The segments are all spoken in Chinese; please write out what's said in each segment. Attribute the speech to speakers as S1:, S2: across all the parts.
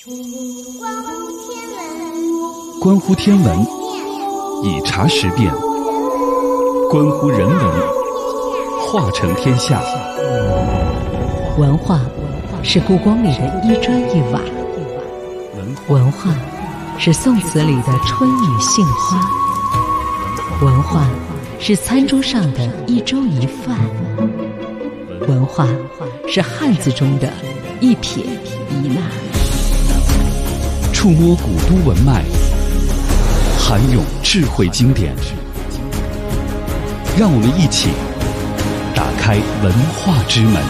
S1: 关乎天文，以察时变；关乎人文，化成天下。
S2: 文化是故宫里的一砖一瓦，文化是宋词里的春雨杏花，文化是餐桌上的一粥一饭，文化是汉字中的一撇一捺。
S1: 触摸古都文脉，涵咏智慧经典，让我们一起打开文化之门。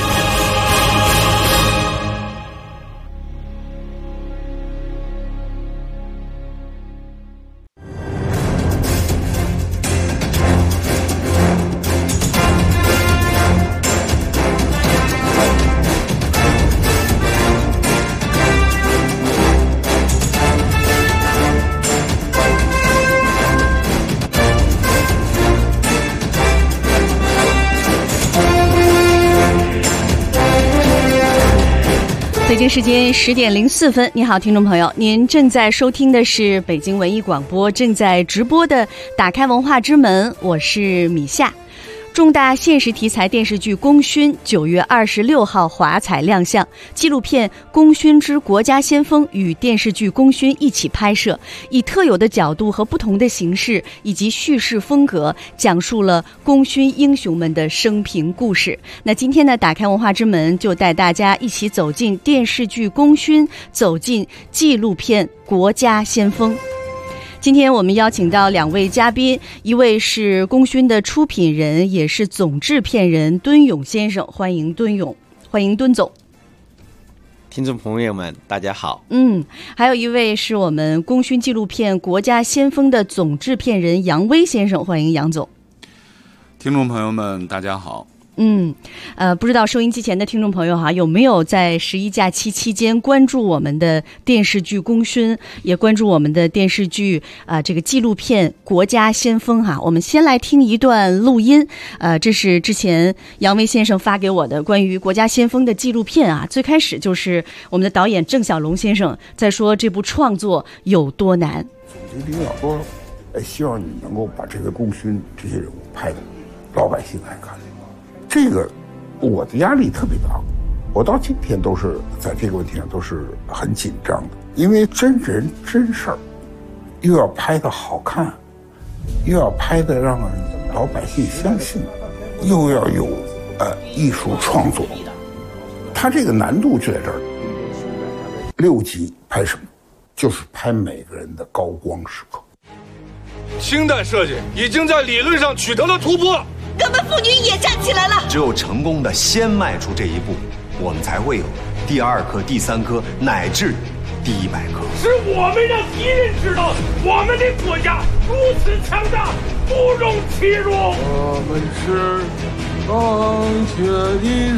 S3: 北京时间10点04分，你好，听众朋友，您正在收听的是北京文艺广播正在直播的打开文化之门，我是米夏。重大现实题材电视剧《功勋》9月26号华彩亮相，纪录片《功勋之国家先锋》与电视剧《功勋》一起拍摄，以特有的角度和不同的形式以及叙事风格，讲述了功勋英雄们的生平故事。那今天呢，打开文化之门就带大家一起走进电视剧《功勋》，走进纪录片《国家先锋》。今天我们邀请到2位嘉宾，一位是功勋的出品人，也是总制片人敦勇先生，欢迎敦勇，欢迎敦总。
S4: 听众朋友们大家好。
S3: 还有一位是我们功勋纪录片《国家先锋》的总制片人杨威先生，欢迎杨总。
S5: 听众朋友们大家好。
S3: 不知道收音机前的听众朋友有没有在11假期期间关注我们的电视剧《功勋》，也关注我们的电视剧这个纪录片《国家先锋》哈。我们先来听一段录音，这是之前杨威先生发给我的关于《国家先锋》的纪录片啊。最开始就是我们的导演郑晓龙先生在说这部创作有多难。
S6: 总经理要说，希望你能够把这个功勋这些人物拍的老百姓爱看。这个我的压力特别大，我到今天都是在这个问题上都是很紧张的，因为真人真事儿，又要拍得好看，又要拍得让老百姓相信，又要有艺术创作，它这个难度就在这儿。6集拍什么？就是拍每个人的高光时刻。
S7: 氢弹设计已经在理论上取得了突破。
S8: 我们妇女也站起来了。
S9: 只有成功的先迈出这一步，我们才会有第2颗、第3颗，乃至第100颗。
S7: 是我们让敌人知道，我们的国家如此强大，不容欺辱。
S10: 我们是钢铁的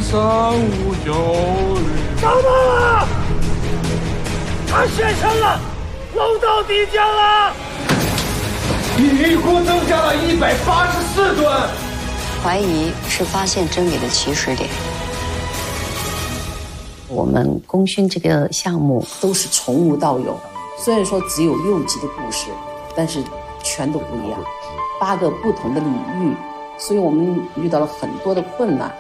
S10: 359旅。
S7: 长马，他现身了，楼道底降了，
S10: 比预估增加了184吨。
S11: 怀疑是发现真理的起始点。我们功勋这个项目
S12: 都是从无到有，虽然说只有6集的故事，但是全都不一样，8个不同的领域，所以我们遇到了很多的困难。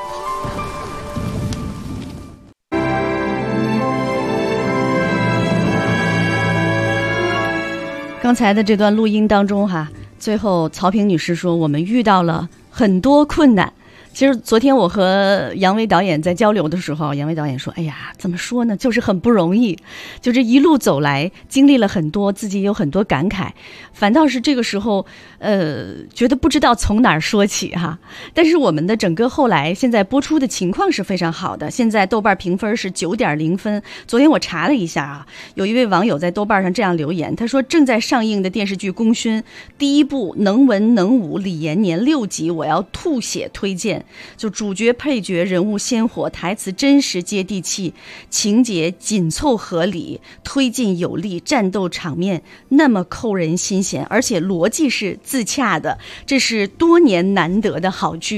S3: 刚才的这段录音当中最后曹萍女士说我们遇到了很多困难。其实昨天我和杨威导演在交流的时候，杨威导演说，哎呀，怎么说呢，就是很不容易，就这一路走来经历了很多，自己有很多感慨，反倒是这个时候觉得不知道从哪儿说起但是我们的整个后来现在播出的情况是非常好的，现在豆瓣评分是9.0分。昨天我查了一下有一位网友在豆瓣上这样留言，他说正在上映的电视剧《功勋》第1部能文能武李延年6集我要吐血推荐，就主角配角人物鲜活，台词真实接地气，情节紧凑合理，推进有力，战斗场面那么扣人心弦，而且逻辑是自洽的，这是多年难得的好剧。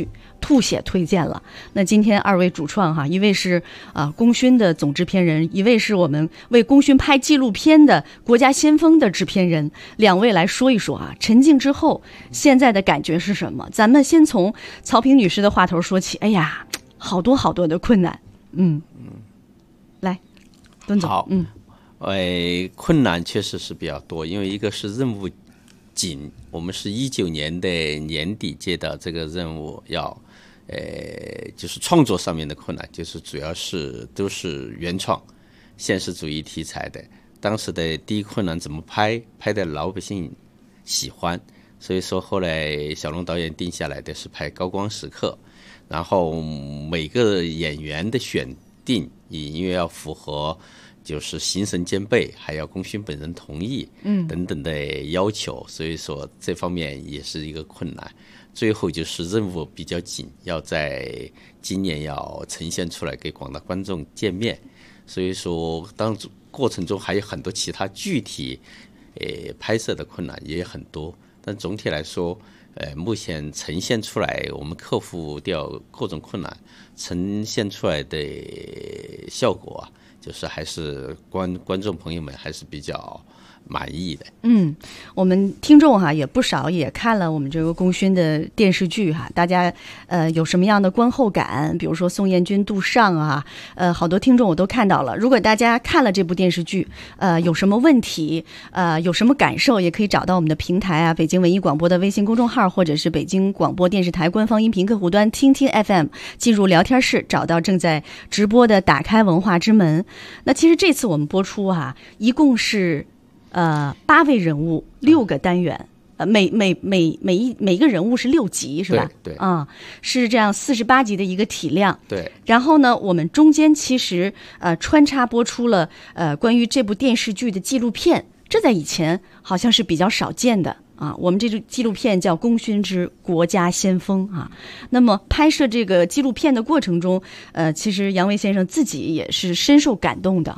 S3: 吐血推荐了。那今天二位主创哈，一位是功勋的总制片人，一位是我们为功勋拍纪录片的国家先锋的制片人，两位来说一说沉静之后现在的感觉是什么？咱们先从曹萍女士的话头说起。哎呀，好多好多的困难。来，敦总。
S4: 好，困难确实是比较多，因为一个是任务紧，我们是19年的年底接到这个任务，要就是创作上面的困难，就是主要是都是原创现实主义题材的。当时的第一困难怎么拍的老百姓喜欢，所以说后来小龙导演定下来的是拍高光时刻，然后每个演员的选定因为要符合就是形神兼备，还要功勋本人同意等等的要求，所以说这方面也是一个困难。最后就是任务比较紧，要在今年要呈现出来给广大观众见面，所以说当过程中还有很多其他具体拍摄的困难也很多，但总体来说目前呈现出来，我们克服掉各种困难，呈现出来的效果就是还是观众朋友们还是比较满意的。
S3: 我们听众也不少也看了我们这个功勋的电视剧大家有什么样的观后感？比如说宋彦军、杜尚好多听众我都看到了。如果大家看了这部电视剧有什么问题有什么感受，也可以找到我们的平台北京文艺广播的微信公众号，或者是北京广播电视台官方音频客户端听听 FM， 进入聊天室找到正在直播的打开文化之门。那其实这次我们播出一共是8位人物6个单元，每个人物是6集是吧？
S4: 对
S3: 是这样48集的一个体量。
S4: 对。
S3: 然后呢，我们中间其实穿插播出了关于这部电视剧的纪录片，这在以前好像是比较少见的我们这部纪录片叫《功勋之国家先锋》那么拍摄这个纪录片的过程中，其实杨维先生自己也是深受感动的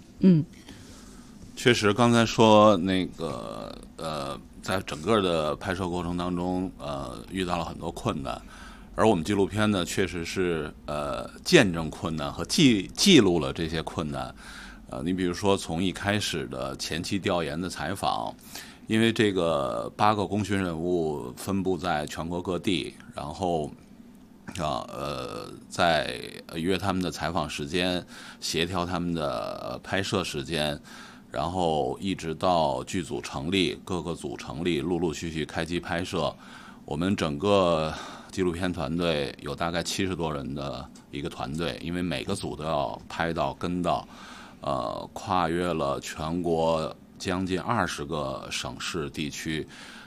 S5: 确实，刚才说那个在整个的拍摄过程当中，遇到了很多困难，而我们纪录片呢，确实是见证困难和记录了这些困难。你比如说从一开始的前期调研的采访，因为这个8个功勋人物分布在全国各地，然后在约他们的采访时间，协调他们的拍摄时间，然后一直到剧组成立，各个组成立，陆陆续续开机拍摄。我们整个纪录片团队有大概70多人的一个团队，因为每个组都要拍到跟到，跨越了全国将近20个省市地区。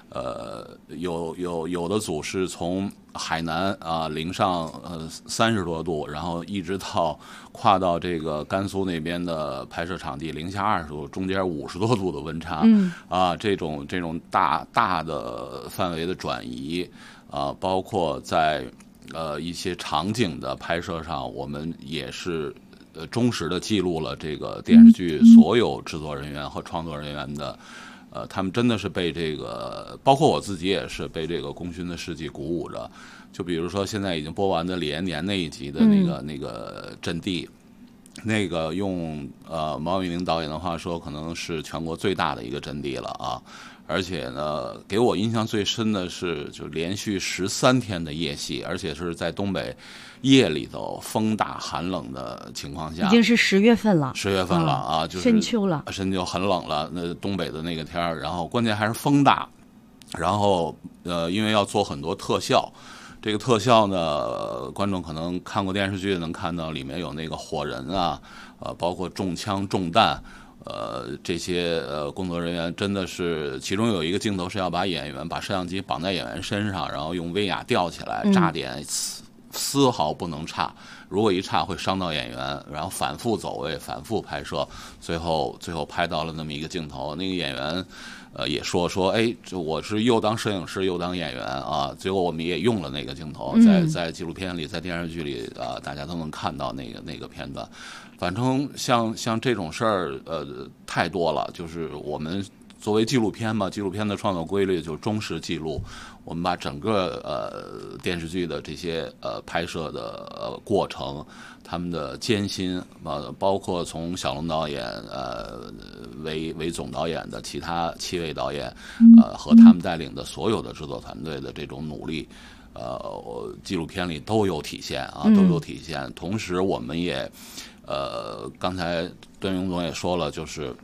S5: 有的组是从海南零上30多度，然后一直到跨到这个甘肃那边的拍摄场地零下20度，中间50多度的温差，这种大的范围的转移，包括在一些场景的拍摄上，我们也是忠实的记录了这个电视剧所有制作人员和创作人员的。他们真的是被这个，包括我自己也是被这个功勋的事迹鼓舞着。就比如说现在已经播完的李延年那一集的那个阵地，那个用毛永宁导演的话说，可能是全国最大的一个阵地了而且呢，给我印象最深的是，就连续13天的夜戏，而且是在东北夜里头风大寒冷的情况下，
S3: 已经是10月份了
S5: ，10月份了就是
S3: 深秋了，
S5: 深秋很冷了。那东北的那个天儿，然后关键还是风大，然后因为要做很多特效，这个特效呢，观众可能看过电视剧能看到里面有那个火人包括中枪中弹。这些工作人员真的是，其中有一个镜头是要把摄像机绑在演员身上，然后用威亚吊起来，炸点丝毫不能差，如果一差会伤到演员，然后反复走位，反复拍摄，最后拍到了那么一个镜头，那个演员也说我是又当摄影师又当演员结果我们也用了那个镜头，在纪录片里，在电视剧里大家都能看到那个片段。反正像这种事儿太多了，就是我们作为纪录片嘛，纪录片的创作规律就是忠实记录。我们把整个电视剧的这些拍摄的过程，他们的艰辛包括从小龙导演为总导演的其他7位导演和他们带领的所有的制作团队的这种努力，纪录片里都有体现啊，都有体现。同时，我们也刚才段荣总也说了，就是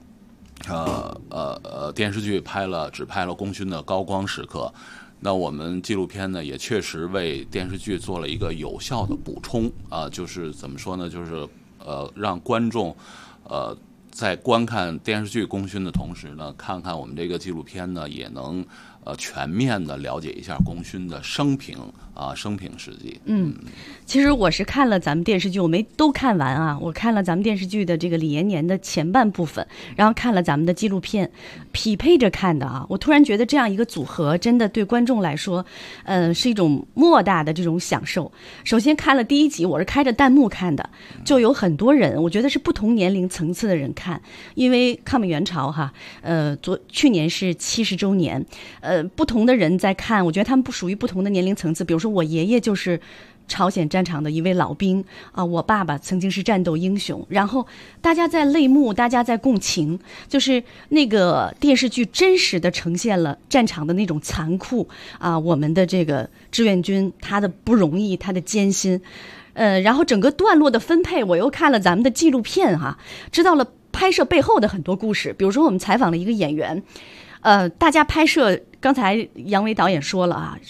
S5: 电视剧只拍了功勋的高光时刻。那我们纪录片呢，也确实为电视剧做了一个有效的补充啊，就是怎么说呢？就是让观众在观看电视剧功勋的同时呢，看看我们这个纪录片呢，也能全面的了解一下功勋的生平事迹。
S3: 其实我是看了咱们电视剧，我没都看完啊，我看了咱们电视剧的这个李延年的前半部分，然后看了咱们的纪录片，匹配着看的啊。我突然觉得这样一个组合，真的对观众来说，是一种莫大的这种享受。首先看了第1集，我是开着弹幕看的，就有很多人，我觉得是不同年龄层次的人看，因为抗美援朝哈，去年是70周年，不同的人在看，我觉得他们不属于不同的年龄层次。比如说我爷爷就是朝鲜战场的一位老兵啊，我爸爸曾经是战斗英雄，然后大家在泪目，大家在共情，就是那个电视剧真实的呈现了战场的那种残酷啊，我们的这个志愿军他的不容易，他的艰辛，然后整个段落的分配，我又看了咱们的纪录片哈，知道了拍摄背后的很多故事。比如说我们采访了一个演员，大家拍摄，刚才杨维导演说了啊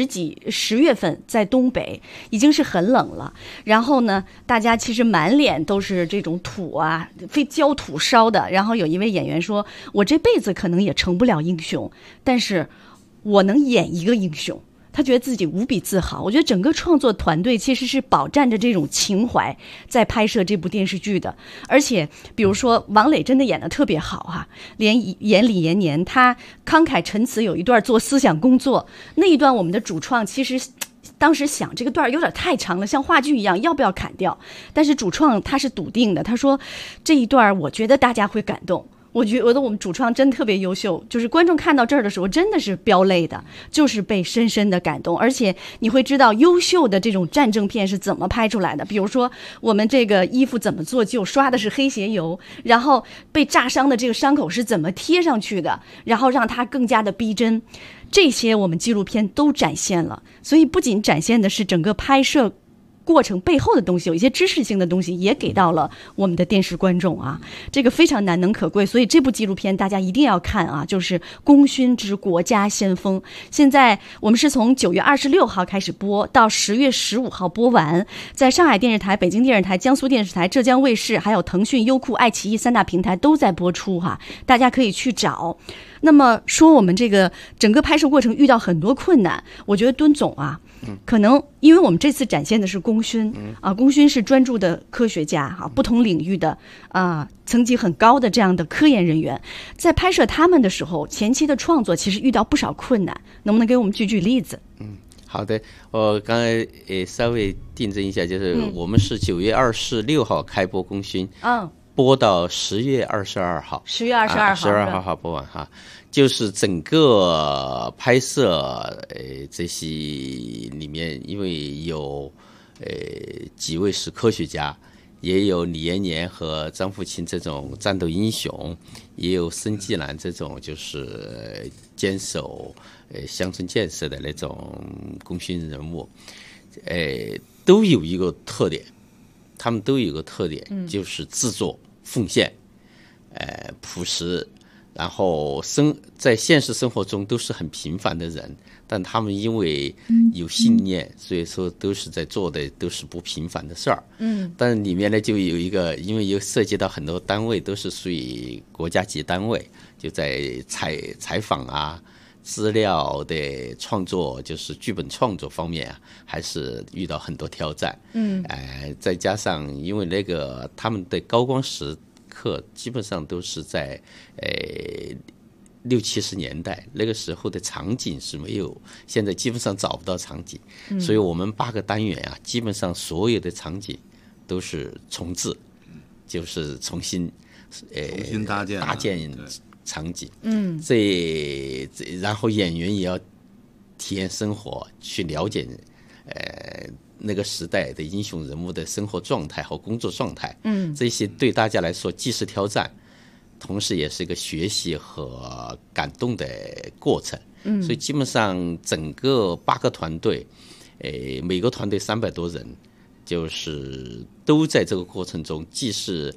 S3: ，10月份在东北已经是很冷了，然后呢，大家其实满脸都是这种土啊，非焦土烧的。然后有一位演员说：“我这辈子可能也成不了英雄，但是我能演一个英雄。”他觉得自己无比自豪。我觉得整个创作团队其实是饱蘸着这种情怀在拍摄这部电视剧的。而且比如说王磊真的演得特别好哈，演李延年，他慷慨陈词，有一段做思想工作，那一段我们的主创其实当时想这个段有点太长了，像话剧一样，要不要砍掉？但是主创他是笃定的，他说这一段我觉得大家会感动。我觉得我们主创真特别优秀，就是观众看到这儿的时候真的是飙泪的，就是被深深的感动。而且你会知道优秀的这种战争片是怎么拍出来的，比如说我们这个衣服怎么做旧，刷的是黑鞋油，然后被炸伤的这个伤口是怎么贴上去的，然后让它更加的逼真，这些我们纪录片都展现了。所以不仅展现的是整个拍摄过程背后的东西，有一些知识性的东西也给到了我们的电视观众啊，这个非常难能可贵。所以这部纪录片大家一定要看啊，就是《功勋之国家先锋》。现在我们是从9月26号开始播，到10月15号播完，在上海电视台、北京电视台、江苏电视台、浙江卫视，还有腾讯、优酷、爱奇艺3大平台都在播出哈，大家可以去找。那么说我们这个整个拍摄过程遇到很多困难，我觉得敦总啊，可能因为我们这次展现的是功勋啊，功勋是专注的科学家哈，不同领域的层级很高的这样的科研人员，在拍摄他们的时候，前期的创作其实遇到不少困难，能不能给我们举例子？
S4: 好的，我刚才稍微订正一下，就是我们是9月26号开播功勋，播到10月22号，10月22号播完哈。就是整个拍摄这些里面，因为有几位是科学家，也有李延年和张富清这种战斗英雄，也有申纪兰这种就是坚守乡村建设的那种功勋人物，都有一个特点，他们都有一个特点，就是自作奉献，朴实。然后在现实生活中都是很平凡的人，但他们因为有信念，所以说都是在做的都是不平凡的事儿。但里面呢就有一个，因为又涉及到很多单位都是属于国家级单位，就在采访啊、资料的创作，就是剧本创作方面啊，还是遇到很多挑战。再加上因为那个他们的高光时刻基本上都是在60、70年代，那个时候的场景是没有，现在基本上找不到场景，所以我们8个单元啊，基本上所有的场景都是重置，就是重新搭建场景，然后演员也要体验生活，去了解那个时代的英雄人物的生活状态和工作状态，这些对大家来说既是挑战，同时也是一个学习和感动的过程。所以基本上整个8个团队，每个团队300多人，就是都在这个过程中，既是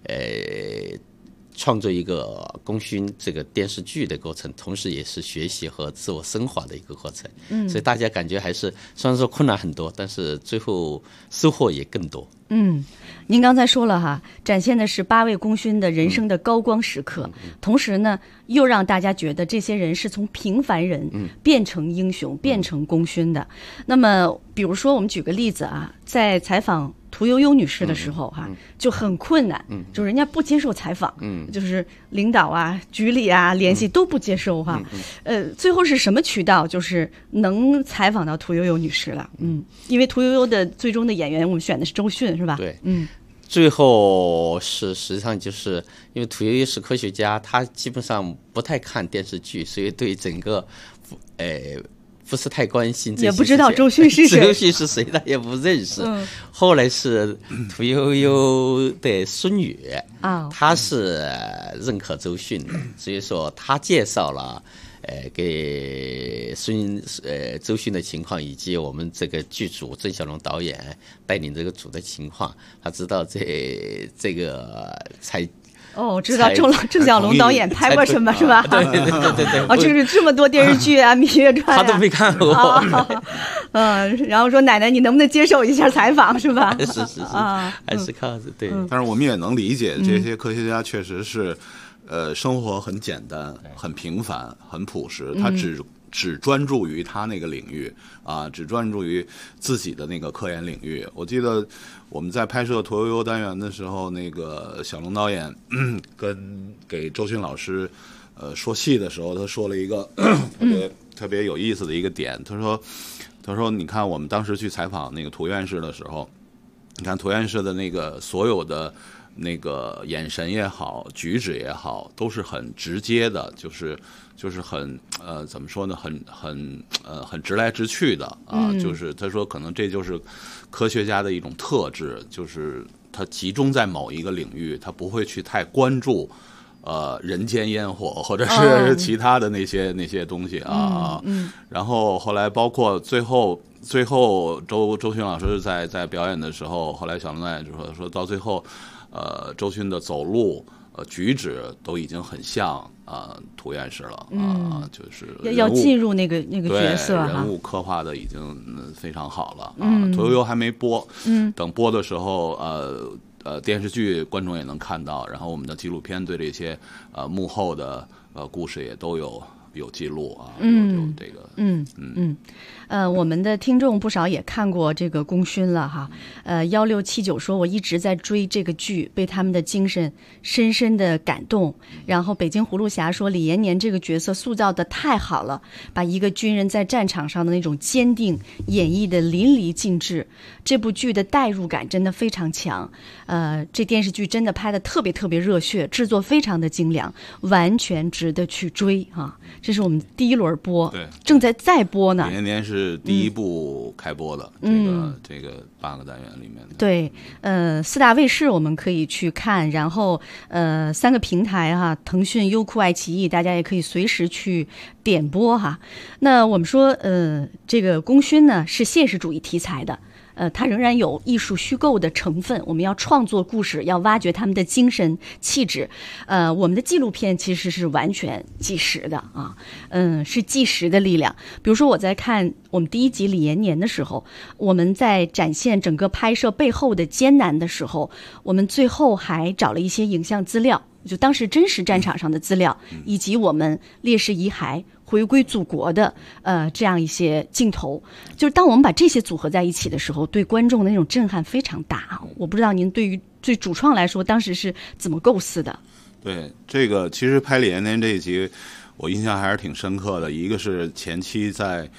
S4: 创作一个功勋这个电视剧的过程，同时也是学习和自我升华的一个过程。所以大家感觉还是虽然说困难很多，但是最后收获也更多。
S3: 您刚才说了哈，展现的是8位功勋的人生的高光时刻，同时呢，又让大家觉得这些人是从平凡人变成英雄、变成功勋的。那么，比如说我们举个例子啊，在采访屠呦呦女士的时候哈，就很困难，就人家不接受采访，就是领导啊、局里啊联系都不接受哈。最后是什么渠道就是能采访到屠呦呦女士了？因为屠呦呦的最终的演员我们选的是周迅，是吧？
S4: 对，最后是实际上就是因为屠呦呦是科学家，他基本上不太看电视剧，所以对整个不是太关心这些，
S3: 也不知道周迅是谁，
S4: 周迅是谁他也不认识。后来是屠呦呦的孙女她是认可周迅的，所以说她介绍了给周迅的情况，以及我们这个剧组郑晓龙导演带领这个组的情况，他知道这个才。
S3: 知道郑晓龙导演拍过什么是吧？
S4: 对。
S3: 就是这么多电视剧啊，《芈月传》
S4: 他都没看过。
S3: 然后说奶奶，你能不能接受一下采访是吧？
S4: 是还是靠着对。
S5: 但是我们也能理解，这些科学家确实是，生活很简单、很平凡、很朴实，他只专注于他那个领域啊，只专注于自己的那个科研领域。我记得我们在拍摄屠呦呦单元的时候，那个小龙导演给周迅老师说戏的时候，他说了一个特别有意思的一个点，他说你看我们当时去采访那个涂院士的时候，你看涂院士的那个所有的那个眼神也好，举止也好，都是很直接的，就是很怎么说呢，很直来直去的啊。就是他说可能这就是科学家的一种特质，就是他集中在某一个领域，他不会去太关注人间烟火或者是其他的那些东西啊。然后后来包括最后周迅老师在表演的时候，后来小龙导演就说到最后，周迅的走路举止都已经很像涂院士了啊，就是
S3: 要进入那个角色，
S5: 人物刻画的已经非常好了啊。屠呦呦还没播，等播的时候电视剧观众也能看到，然后我们的纪录片对这些幕后的故事也都有记录啊，有这个
S3: 我们的听众不少也看过这个功勋了哈。1679说我一直在追这个剧，被他们的精神深深的感动。然后北京葫芦侠说李延年这个角色塑造的太好了，把一个军人在战场上的那种坚定演绎的淋漓尽致，这部剧的代入感真的非常强。这电视剧真的拍的特别特别热血，制作非常的精良，完全值得去追哈。这是我们第一轮播，
S5: 对，
S3: 正在再播呢。
S5: 李延年是第一部开播的，这个8个单元里面的。
S3: 对，4大卫视我们可以去看，然后3个平台哈，腾讯、优酷、爱奇艺，大家也可以随时去点播哈。那我们说这个功勋呢是现实主义题材的。它仍然有艺术虚构的成分，我们要创作故事，要挖掘他们的精神气质。我们的纪录片其实是完全纪实的啊，是纪实的力量。比如说我在看我们第1集李延年的时候，我们在展现整个拍摄背后的艰难的时候，我们最后还找了一些影像资料，就当时真实战场上的资料，以及我们烈士遗骸回归祖国的这样一些镜头，就是当我们把这些组合在一起的时候，对观众的那种震撼非常大。我不知道您对于主创来说当时是怎么构思的？
S5: 对，这个其实拍李延年这一集我印象还是挺深刻的。一个是前期在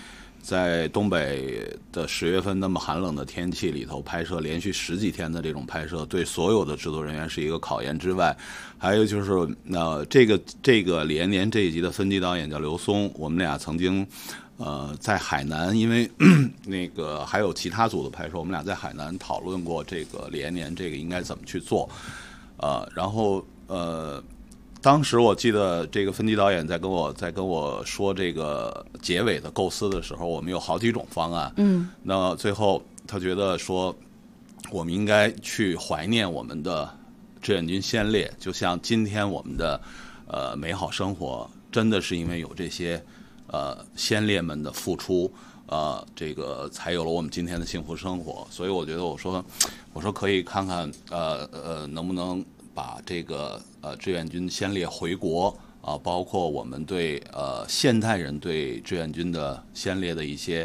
S5: 在东北的10月份那么寒冷的天气里头拍摄，连续10几天的这种拍摄，对所有的制作人员是一个考验之外，还有就是这个李延年这一集的分级导演叫刘松，我们俩曾经在海南，因为那个还有其他组的拍摄，我们俩在海南讨论过这个李延年这个应该怎么去做，然后当时我记得这个分级导演在跟我说这个结尾的构思的时候，我们有好几种方案。那最后他觉得说，我们应该去怀念我们的志愿军先烈，就像今天我们的美好生活，真的是因为有这些先烈们的付出，这个才有了我们今天的幸福生活。所以我觉得我说可以看看能不能把这个志愿军先烈回国包括我们对现代人对志愿军的先烈的一些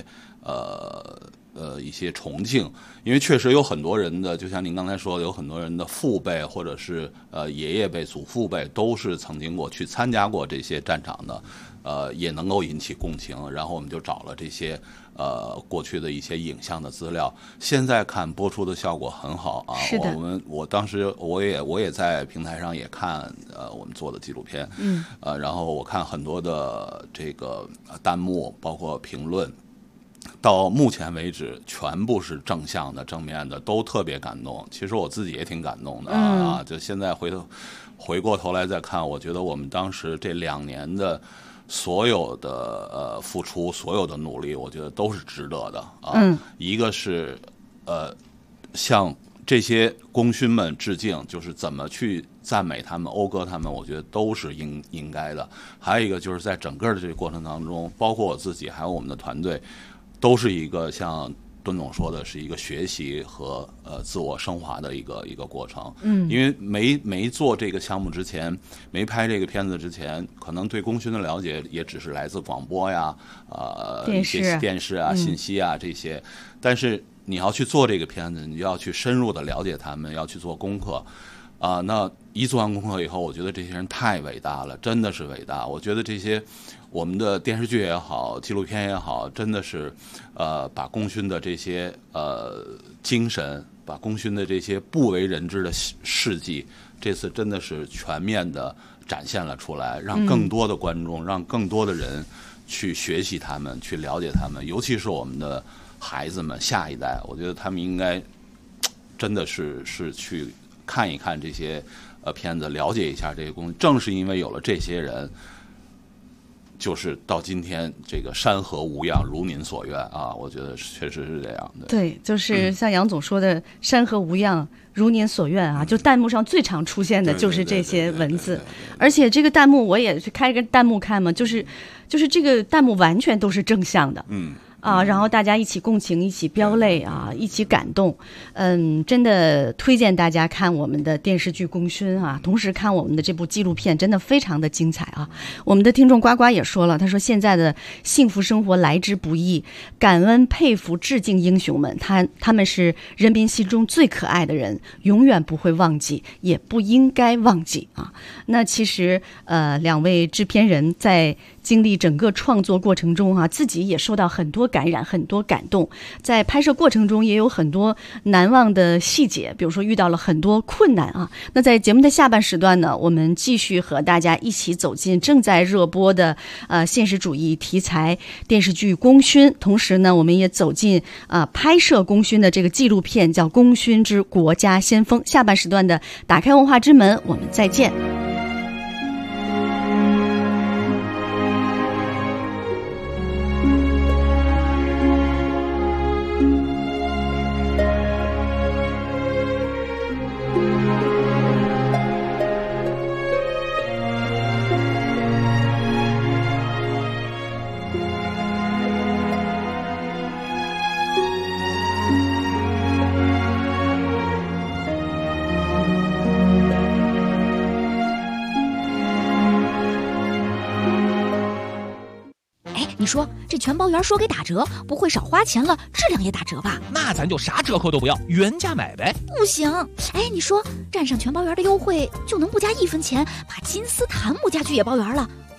S5: 崇敬，因为确实有很多人的，就像您刚才说的，有很多人的父辈或者是爷爷辈、祖父辈都是曾经去参加过这些战场的，也能够引起共情。然后我们就找了这些过去的一些影像的资料，现在看播出的效果很好啊。
S3: 是的，
S5: 我当时我也在平台上也看我们做的纪录片，然后我看很多的这个弹幕包括评论。到目前为止，全部是正向的、正面的，都特别感动。其实我自己也挺感动的就现在回过头来再看，我觉得我们当时这2年的所有的付出、所有的努力，我觉得都是值得的一个是向这些功勋们致敬，就是怎么去赞美他们、讴歌他们，我觉得都是应该的。还有一个就是在整个的这个过程当中，包括我自己还有我们的团队。都是一个像敦总说的，是一个学习和自我升华的一个过程。因为没做这个项目之前，没拍这个片子之前，可能对功勋的了解也只是来自广播呀、一些电视啊、信息啊这些。但是你要去做这个片子，你要去深入的了解他们，要去做功课。那一做完功课以后，我觉得这些人太伟大了，真的是伟大。我觉得这些我们的电视剧也好，纪录片也好，真的是把功勋的这些精神，把功勋的这些不为人知的事迹，这次真的是全面的展现了出来，让更多的观众，让更多的人去学习他们，去了解他们，尤其是我们的孩子们、下一代，我觉得他们应该真的是去看一看这些片子，了解一下这些功。正是因为有了这些人，就是到今天这个山河无恙，如您所愿啊！我觉得确实是这样的。
S3: 对，就是像杨总说的，山河无恙，如您所愿啊！就弹幕上最常出现的就是这些文字，而且这个弹幕我也去开个弹幕看嘛，就是这个弹幕完全都是正向的。然后大家一起共情，一起飙泪啊，一起感动。真的推荐大家看我们的电视剧《功勋》啊，同时看我们的这部纪录片，真的非常的精彩啊。我们的听众呱呱也说了，他说现在的幸福生活来之不易，感恩佩服致敬英雄们，他们是人民心中最可爱的人，永远不会忘记，也不应该忘记啊。那其实2位制片人在经历整个创作过程中啊，自己也受到很多感染，很多感动。在拍摄过程中也有很多难忘的细节，比如说遇到了很多困难啊。那在节目的下半时段呢，我们继续和大家一起走进正在热播的现实主义题材电视剧《功勋》，同时呢，我们也走进拍摄《功勋》的这个纪录片，叫《功勋之国家先锋》。下半时段的打开文化之门，我们再见。
S13: 你说这全包圆说给打折，不会少花钱了，质量也打折吧？
S14: 那咱就啥折扣都不要，原价买呗。
S13: 不行，你说站上全包圆的优惠，就能不加1分钱，把金丝檀木家具也包圆了，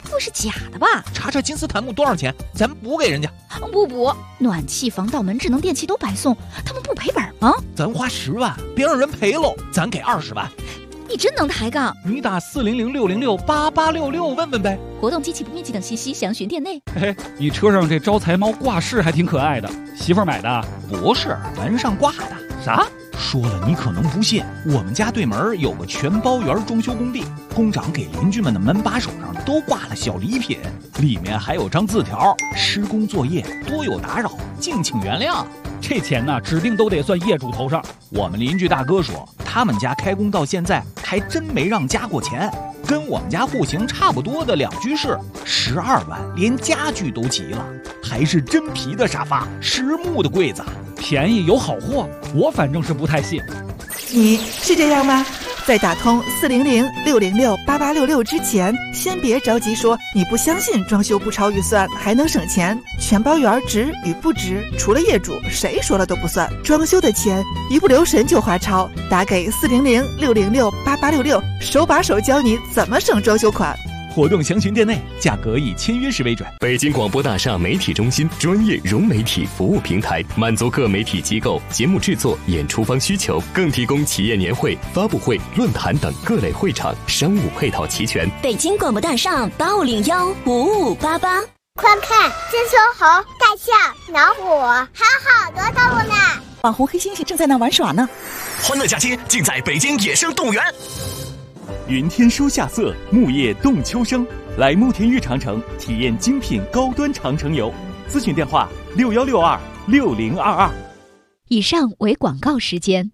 S13: 会是假的吧？
S14: 查查金斯坦姆多少钱，咱补给人家。
S13: 不补，暖气、防盗门、智能电器都白送，他们不赔本吗？
S14: 咱花10万，别让人赔喽，咱给20万。
S13: 你真能抬杠！
S14: 你打400-606-8866问问呗。
S13: 活动、机器不面积等信息详询店内。
S1: 嘿，你车上这招财猫挂饰还挺可爱的，媳妇儿买的？
S14: 不是，门上挂的。
S1: 啥？
S14: 说了你可能不信，我们家对门有个全包园装修工地，工长给邻居们的门把手上都挂了小礼品，里面还有张字条：施工作业多有打扰，敬请原谅。
S1: 这钱呢，指定都得算业主头上。
S14: 我们邻居大哥说，他们家开工到现在还真没让加过钱，跟我们家户型差不多的2居室，12万，连家具都齐了，还是真皮的沙发，实木的柜子，
S1: 便宜有好货，我反正是不太信。
S15: 你是这样吗？在打通400-606-8866之前，先别着急说你不相信装修不超预算还能省钱，全包园值与不值，除了业主谁说了都不算。装修的钱一不留神就花超，打给400-606-8866，手把手教你怎么省装修款。
S14: 活动详询店内，价格以签约时为准。
S16: 北京广播大厦媒体中心专业融媒体服务平台，满足各媒体机构节目制作、演出方需求，更提供企业年会、发布会、论坛等各类会场，商务配套齐全。
S8: 北京广播大厦850-5588。
S17: 快看，金丝猴、大象、老虎，还有好多动物呢。
S15: 网红黑猩猩正在那玩耍呢。
S16: 欢乐假期尽在北京野生动物园。
S18: 云天收夏色，木叶动秋声。来慕田峪长城体验精品高端长城游，咨询电话6162-6022。
S13: 以上为广告时间。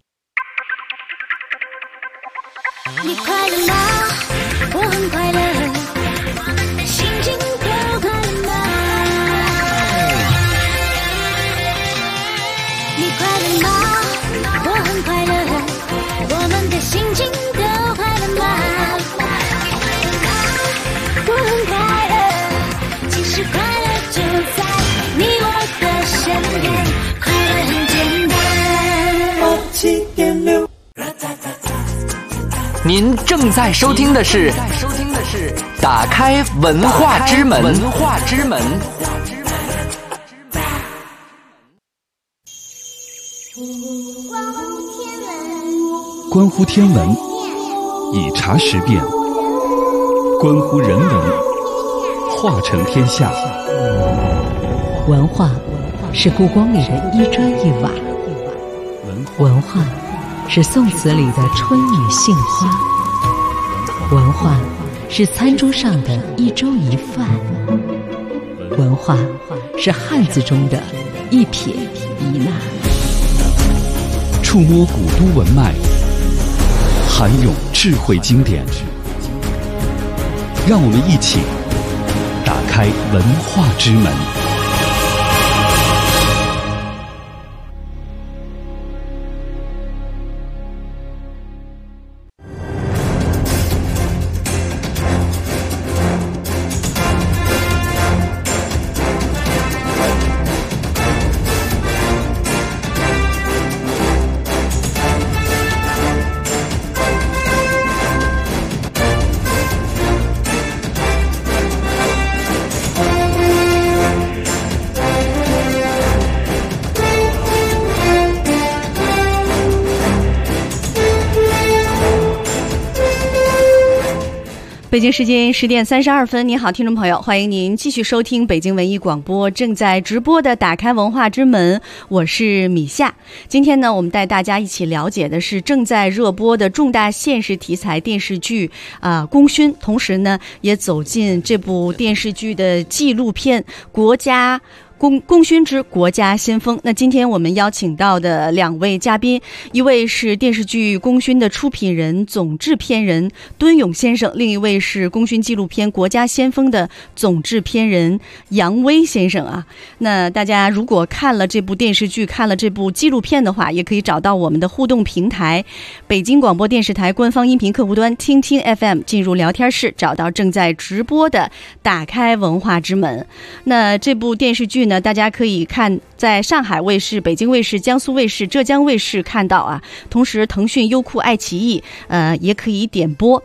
S19: 你快乐吗？我很快乐，心情都快乐吗？你快乐吗？我很快乐，我们的心情都快乐吗？我很快乐，其实快乐就在你我的身边，快乐很简单。7.6。
S20: 您正在收听的是打开文化之门。
S1: 关乎天文，以茶识辨；关乎人文，化成天下。
S2: 文化是故宫里的一砖一瓦，文化是宋词里的春雨杏花，文化是餐桌上的一粥一饭，文化是汉字中的一撇一捺。
S1: 触摸古都文脉，涵咏智慧经典，让我们一起打开文化之门。
S3: 北京时间10点32分，你好，听众朋友，欢迎您继续收听北京文艺广播正在直播的打开文化之门，我是米夏。今天呢，我们带大家一起了解的是正在热播的重大现实题材电视剧功勋，同时呢，也走进这部电视剧的纪录片国家功勋之国家先锋。那今天我们邀请到的2位嘉宾，一位是电视剧功勋的出品人、总制片人敦勇先生，另一位是功勋纪录片国家先锋的总制片人杨威先生啊。那大家如果看了这部电视剧、看了这部纪录片的话，也可以找到我们的互动平台北京广播电视台官方音频客户端听听 FM， 进入聊天室，找到正在直播的打开文化之门。那这部电视剧呢，大家可以看在上海卫视、北京卫视、江苏卫视、浙江卫视看到啊，同时腾讯、优酷、爱奇艺也可以点播。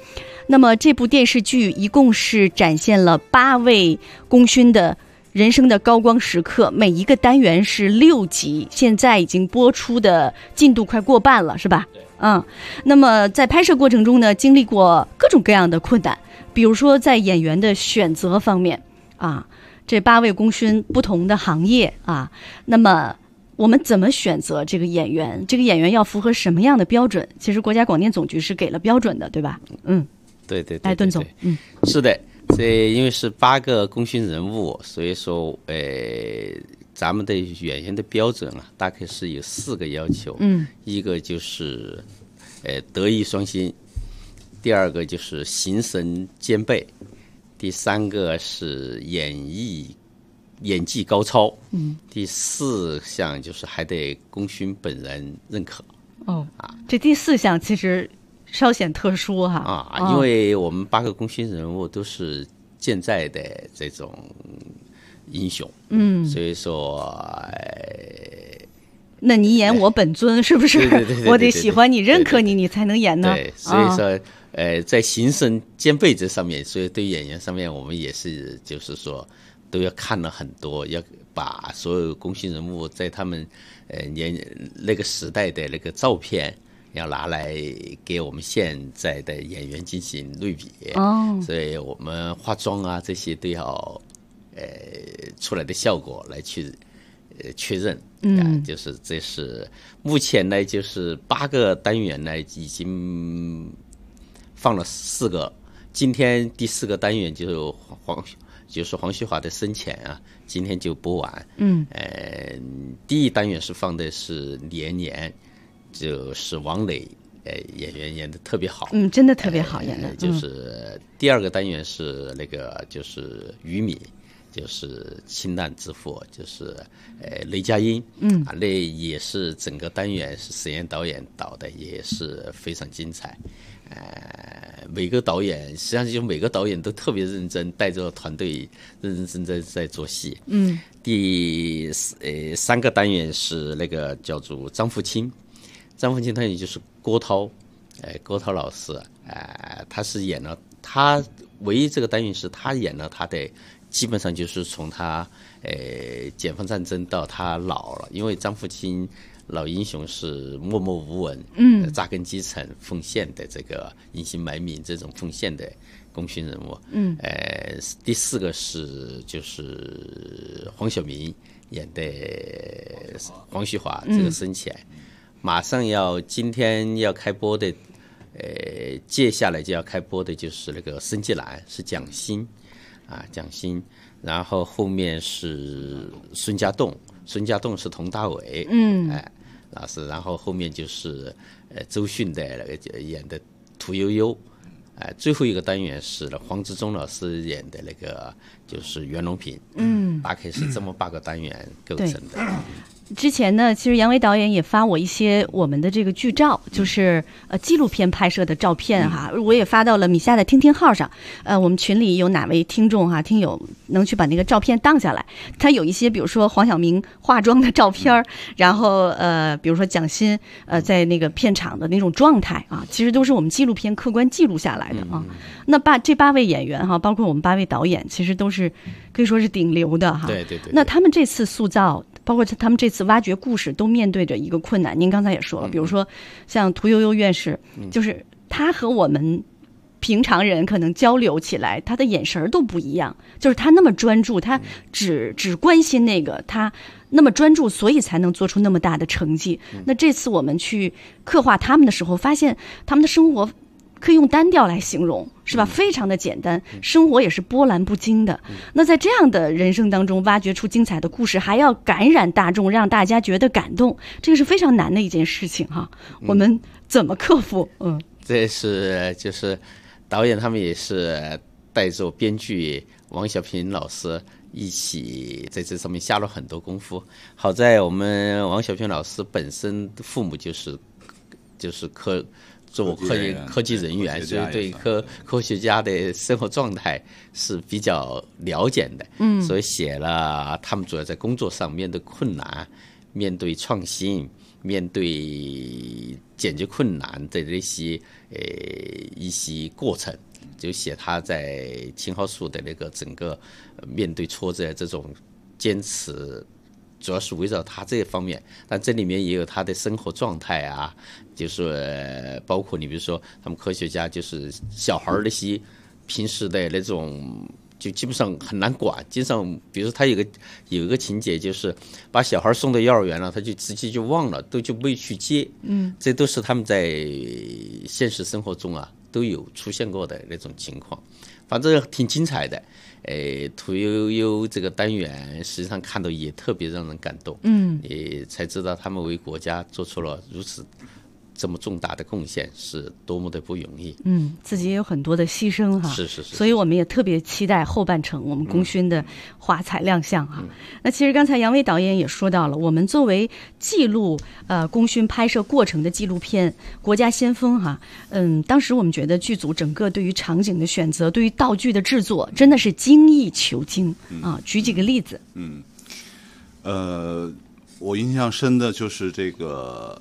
S3: 那么这部电视剧一共是展现了8位功勋的人生的高光时刻，每一个单元是6集，现在已经播出的进度快过半了，是吧？那么在拍摄过程中呢，经历过各种各样的困难，比如说在演员的选择方面啊，这8位功勋不同的行业啊，那么我们怎么选择这个演员？这个演员要符合什么样的标准？其实国家广电总局是给了标准的，对吧？
S4: 对，
S3: 来，顿总，
S4: 是的，这因为是8个功勋人物，所以说，咱们的演员的标准啊，大概是有4个要求。一个就是，德艺双馨；第2个就是形神兼备；第3个是演技高超。第4项就是还得功勋本人认可。
S3: 这第4项其实稍显特殊哈。
S4: 因为我们8个功勋人物都是健在的这种英雄。所以说，
S3: 那你演我本尊是不是？对，我得喜欢你、认可你，你才能演呢。
S4: 对，所以说，在形神兼备这上面，所以对演员上面，我们也是就是说，都要看了很多，要把所有功勋人物在他们那个时代的那个照片，要拿来给我们现在的演员进行对比。所以我们化妆啊这些都要出来的效果来去确认。就是这是目前呢，就是8个单元呢已经放了4个，今天第4个单元就是黄旭华的生前啊，今天就播完。第1单元是放的是年，就是王磊演员演的特别好。
S3: 真的特别好演的。
S4: 就是第2个单元是那个就是于敏，就是氢弹之父，就是雷佳音。那也是整个单元是沈岩导演导的，也是非常精彩。每个导演实际上就每个导演都特别认真，带着团队认真在做戏。第3个单元是那个叫做张富清单元就是郭涛老师。他是演了，他唯一这个单元是他演了他的，基本上就是从他解放战争到他老了，因为张富清老英雄是默默无闻，扎根基层奉献的这个隐姓埋名这种奉献的功勋人物。第4个是就是黄晓明演的黄旭华这个生前。马上今天要开播的，接下来就要开播的就是那个申纪兰，是蒋欣，然后后面是孙家栋是佟大为，老师，然后后面就是周迅的那个演的屠呦呦，最后一个单元是黄执中老师演的那个就是袁隆平。大概是这么8个单元构成的。
S3: 之前呢，其实杨维导演也发我一些我们的这个剧照，就是纪录片拍摄的照片哈，我也发到了米夏的听听号上。我们群里有哪位听众哈，听友能去把那个照片当下来？他有一些，比如说黄晓明化妆的照片，然后比如说蒋欣在那个片场的那种状态啊，其实都是我们纪录片客观记录下来的啊。那这8位演员哈，包括我们8位导演，其实都是可以说是顶流的哈。
S4: 对。
S3: 那他们这次塑造，包括他们这次挖掘故事，都面对着一个困难。您刚才也说了，比如说像屠呦呦院士，就是他和我们平常人可能交流起来，他的眼神都不一样，就是他那么专注，他只关心那个，他那么专注，所以才能做出那么大的成绩。那这次我们去刻画他们的时候，发现他们的生活可以用单调来形容，是吧？非常的简单，生活也是波澜不惊的。那在这样的人生当中，挖掘出精彩的故事，还要感染大众，让大家觉得感动，这个是非常难的一件事情哈。我们怎么克服？
S4: 这是就是导演他们也是带着编剧王小平老师一起在这上面下了很多功夫。好在我们王小平老师本身父母就是做科技人员，所以对科学家的生活状态是比较了解的。所以写了他们主要在工作上面对困难、面对创新、面对解决困难的一些过程就写他在青蒿素的那个整个面对挫折这种坚持，主要是围绕他这一方面，但这里面也有他的生活状态啊，就是包括你比如说他们科学家就是小孩那些平时的那种。就基本上很难管，经常比如说他有一个情节，就是把小孩送到幼儿园了，他就直接就忘了，都就没去接。这都是他们在现实生活中啊都有出现过的那种情况，反正挺精彩的。屠呦呦这个单元实际上看到也特别让人感动，也才知道他们为国家做出了如此这么重大的贡献是多么的不容易，
S3: 自己也有很多的牺牲哈，
S4: 是，
S3: 所以我们也特别期待后半程我们功勋的华彩亮相哈。那其实刚才杨威导演也说到了，我们作为记录功勋拍摄过程的纪录片《国家先锋》哈，当时我们觉得剧组整个对于场景的选择，对于道具的制作，真的是精益求精啊。举几个例子，
S5: 我印象深的就是这个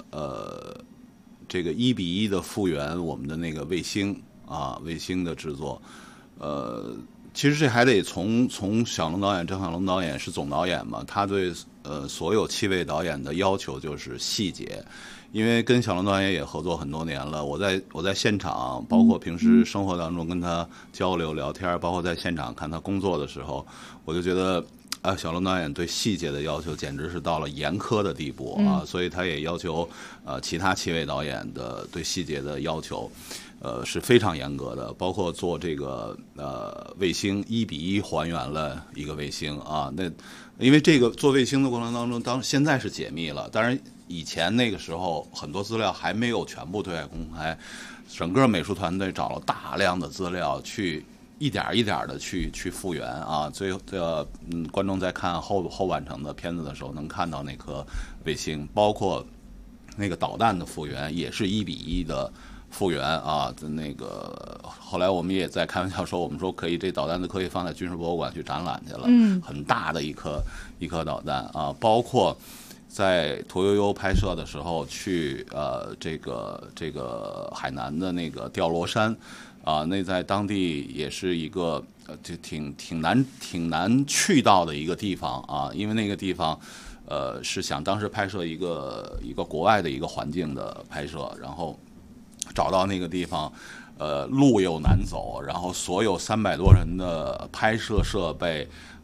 S5: 1:1的复原我们的那个卫星的制作，其实这还得从小龙导演郑晓龙导演是总导演嘛，他对所有7位导演的要求就是细节，因为跟小龙导演也合作很多年了，我在现场，包括平时生活当中跟他交流聊天，包括在现场看他工作的时候，我就觉得。小龙导演对细节的要求简直是到了严苛的地步啊，所以他也要求其他7位导演的对细节的要求是非常严格的，包括做这个卫星1:1还原了一个卫星啊。那因为这个做卫星的过程当中，现在是解密了，当然以前那个时候很多资料还没有全部对外公开，整个美术团队找了大量的资料去。一点一点的去复原啊，所以观众在看后半程的片子的时候，能看到那颗卫星，包括那个导弹的复原，也是1:1的复原啊。那个后来我们也在开玩笑说，我们说可以这导弹可以放在军事博物馆去展览去了，很大的一颗导弹啊，包括。在屠呦呦拍摄的时候，去这个海南的那个吊罗山，那在当地也是一个就挺难去到的一个地方啊，因为那个地方是想当时拍摄一个国外的一个环境的拍摄，然后找到那个地方。路又难走，然后所有300多人的拍摄设备，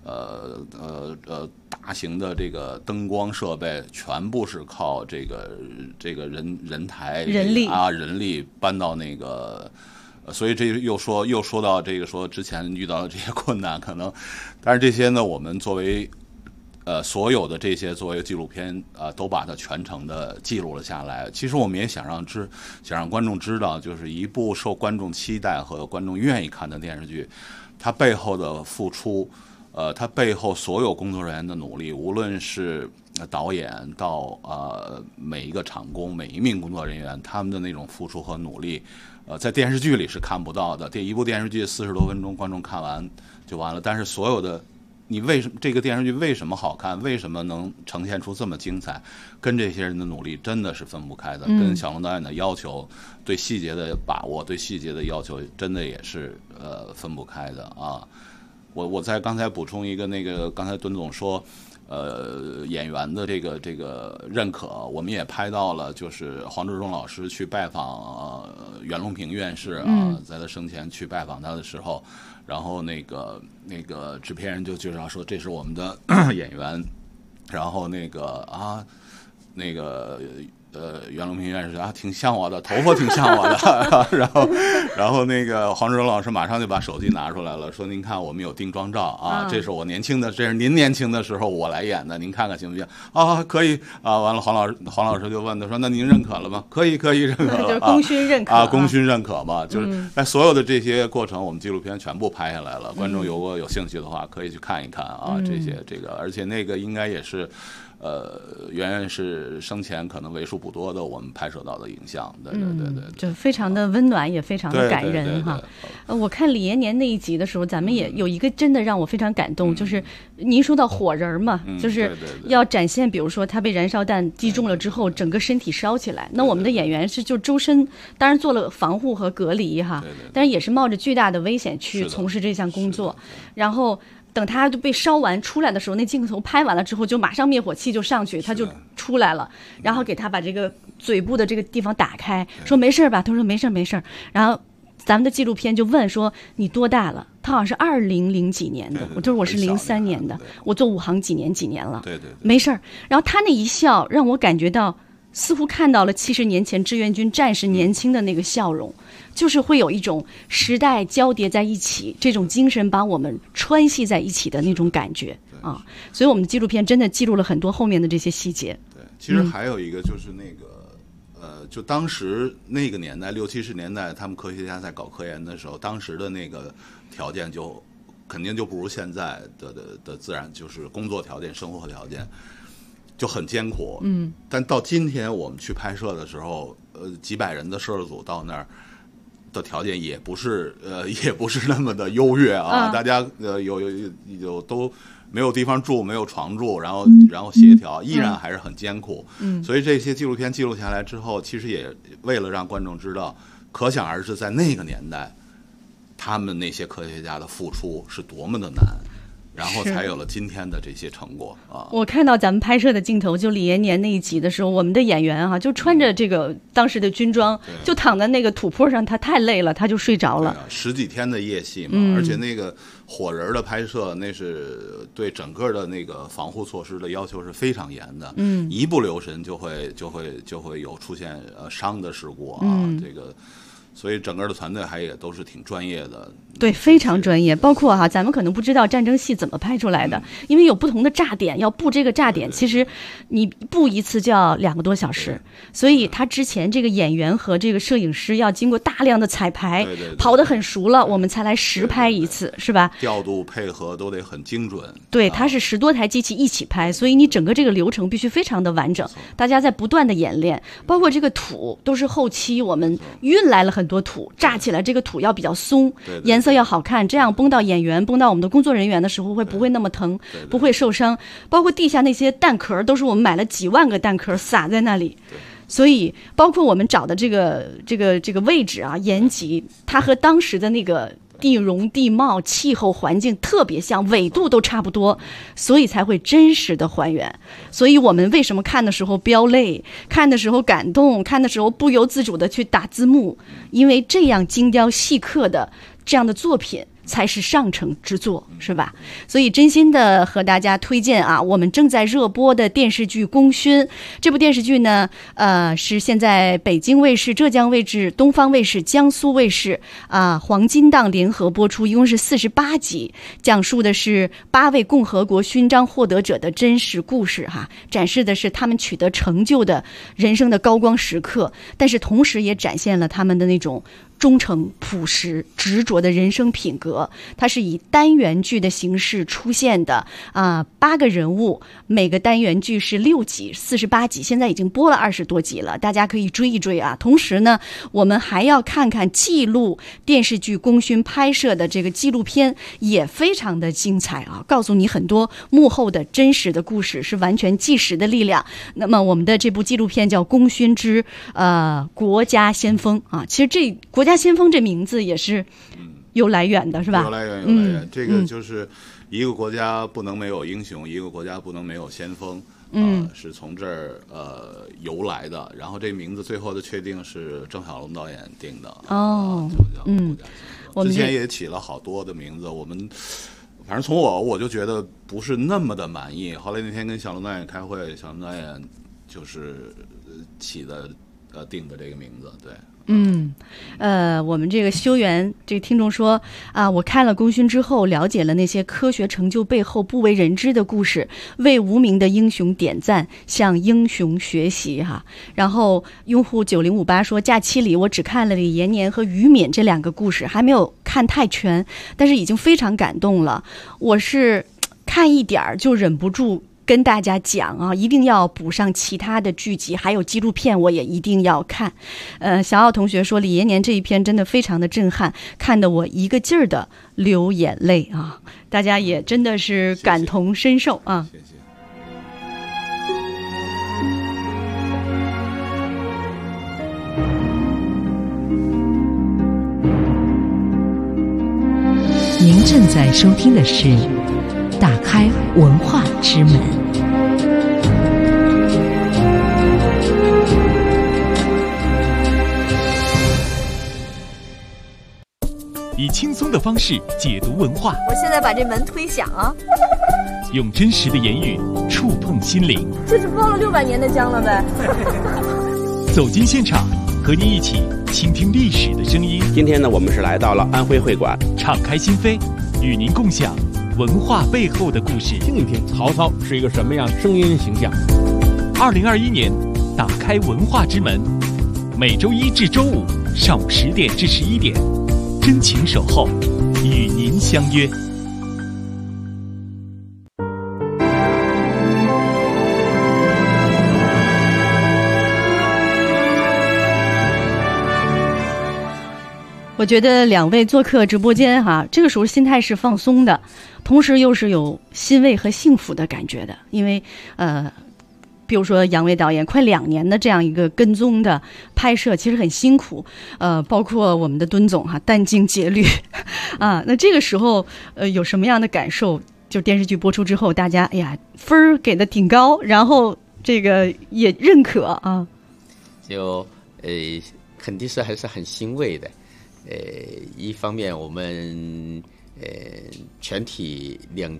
S5: 大型的这个灯光设备，全部是靠这个人台人力搬到那个，所以这又说到这个说之前遇到的这些困难，可能，但是这些呢，我们作为。所有的这些作为纪录片都把它全程的记录了下来。其实我们也想让观众知道，就是一部受观众期待和观众愿意看的电视剧，它背后的付出，它背后所有工作人员的努力，无论是导演到每一个场工、每一名工作人员，他们的那种付出和努力，在电视剧里是看不到的。一部电视剧40多分钟，观众看完就完了，但是所有的。你为什么这个电视剧为什么好看？为什么能呈现出这么精彩？跟这些人的努力真的是分不开的，跟小龙导演的要求、对细节的把握、对细节的要求，真的也是分不开的啊。我在刚才补充一个，那个刚才敦总说，演员的这个认可，我们也拍到了，就是黄志忠老师去拜访袁隆平院士啊，在他生前去拜访他的时候。然后那个制片人就介绍说这是我们的演员，然后袁隆平院士挺像我的，头发挺像我的，然后那个黄志忠老师马上就把手机拿出来了，说您看我们有定妆照啊，这是我年轻的，这是您年轻的时候我来演的，您看看行不行啊？可以啊。完了黄老师就问他说，那您认可了吗？可以认可了，
S3: 就是功勋认可
S5: 啊，功勋认可嘛，就是在所有的这些过程，我们纪录片全部拍下来了，观众有兴趣的话可以去看一看啊，这个，而且那个应该也是。 远远是生前可能为数不多的我们拍摄到的影像。对，
S3: 就非常的温暖，也非常的感人哈。我看李延年那一集的时候，咱们也有一个真的让我非常感动，就是您说到火人嘛，就是要展现，比如说他被燃烧弹击中了之后，整个身体烧起来。那我们的演员是就周身当然做了防护和隔离哈，但是也是冒着巨大的危险去从事这项工作，然后。等他就被烧完出来的时候，那镜头拍完了之后，就马上灭火器就上去，他就出来了，然后给他把这个嘴部的这个地方打开，说没事吧？他说没事。然后咱们的纪录片就问说你多大了？他好像是2000几年的，我是03年的，我做武行几年了，对，没事儿。然后他那一笑让我感觉到。似乎看到了70年前志愿军战士年轻的那个笑容，就是会有一种时代交叠在一起，这种精神把我们穿系在一起的那种感觉啊。所以我们的纪录片真的记录了很多后面的这些细节。
S5: 对，其实还有一个就是那个就当时那个年代60、70年代，他们科学家在搞科研的时候，当时的那个条件就肯定就不如现在的自然就是工作条件、生活条件。就很艰苦，但到今天我们去拍摄的时候，几百人的摄制组到那儿的条件也不是那么的优越啊，大家有都没有地方住，没有床住，然后协调依然还是很艰苦，所以这些纪录片记录下来之后，其实也为了让观众知道，可想而知在那个年代，他们那些科学家的付出是多么的难。然后才有了今天的这些成果啊！
S3: 我看到咱们拍摄的镜头，就李延年那一集的时候，我们的演员就穿着这个当时的军装，就躺在那个土坡上，他太累了，他就睡着了。
S5: 10几天的夜戏嘛，而且那个火人的拍摄，那是对整个的那个防护措施的要求是非常严的，一不留神就会有出现伤的事故啊，这个。所以整个的团队也都是挺专业的，
S3: 对，非常专业。包括咱们可能不知道战争戏怎么拍出来的，因为有不同的炸点，要布这个炸点，其实你布一次就要2个多小时，所以他之前这个演员和这个摄影师要经过大量的彩排，跑得很熟了，我们才来实拍一次，是吧？
S5: 调度配合都得很精准。
S3: 对，它是10多台机器一起拍，所以你整个这个流程必须非常的完整，大家在不断的演练，包括这个土都是后期我们运来了很多土，炸起来这个土要比较松，颜色要好看，这样崩到演员、崩到我们的工作人员的时候不会那么疼，不会受伤。包括地下那些弹壳都是我们买了几万个弹壳撒在那里，所以包括我们找的这个位置延吉，它和当时的那个地容地貌气候环境特别像，纬度都差不多，所以才会真实的还原。所以我们为什么看的时候飙泪，看的时候感动，看的时候不由自主的去打字幕，因为这样精雕细刻的这样的作品才是上乘之作，是吧？所以真心的和大家推荐我们正在热播的电视剧《功勋》。这部电视剧呢，是现在北京卫视、浙江卫视、东方卫视、江苏卫视黄金档联合播出，一共是48集，讲述的是8位共和国勋章获得者的真实故事展示的是他们取得成就的人生的高光时刻，但是同时也展现了他们的那种忠诚、朴实、执着的人生品格。它是以单元剧的形式出现的8个人物，每个单元剧是6集，48集，现在已经播了20多集了，大家可以追一追同时呢，我们还要看看记录电视剧《功勋》拍摄的这个纪录片，也非常的精彩告诉你很多幕后的真实的故事，是完全纪实的力量。那么我们的这部纪录片叫《功勋之国家先锋》其实这国家先锋这名字也是有来源的，是吧？
S5: 有来源，这个就是一个国家不能没有英雄，一个国家不能没有先锋，是从这儿由来的。然后这名字最后的确定是郑晓龙导演定的。之前也起了好多的名字，我们反正从我就觉得不是那么的满意。后来那天跟小龙导演开会，小龙导演就是起的定的这个名字，对。
S3: 我们这个修缘这个听众说我看了《功勋》之后，了解了那些科学成就背后不为人知的故事，为无名的英雄点赞，向英雄学习然后用户9058说，假期里我只看了李延年和于敏这2个故事，还没有看太全，但是已经非常感动了。我是看一点就忍不住跟大家讲啊，一定要补上其他的剧集，还有纪录片我也一定要看。小奥同学说李延年这一篇真的非常的震撼，看得我一个劲儿的流眼泪啊！大家也真的是感同身受啊。
S5: 谢谢。
S2: 您正在收听的是《打开文化之门》。
S18: 以轻松的方式解读文化，
S21: 我现在把这门推响啊！
S18: 用真实的言语触碰心灵。
S21: 这是包了600年的姜了呗！
S18: 走进现场，和您一起倾听历史的声音。
S22: 今天呢，我们是来到了安徽会馆，
S18: 敞开心扉，与您共享文化背后的故事。
S22: 听一听曹操是一个什么样声音形象。
S18: 2021年，打开文化之门，每周1至周5上午10点至11点，真情守候，与您相约。
S3: 我觉得两位做客直播间哈，这个时候心态是放松的，同时又是有欣慰和幸福的感觉的，因为比如说杨伟导演快2年的这样一个跟踪的拍摄，其实很辛苦，包括我们的敦总哈，殚精竭虑啊。那这个时候有什么样的感受？就电视剧播出之后，大家哎呀分儿给的挺高，然后这个也认可啊，
S4: 就肯定是还是很欣慰的。一方面我们全体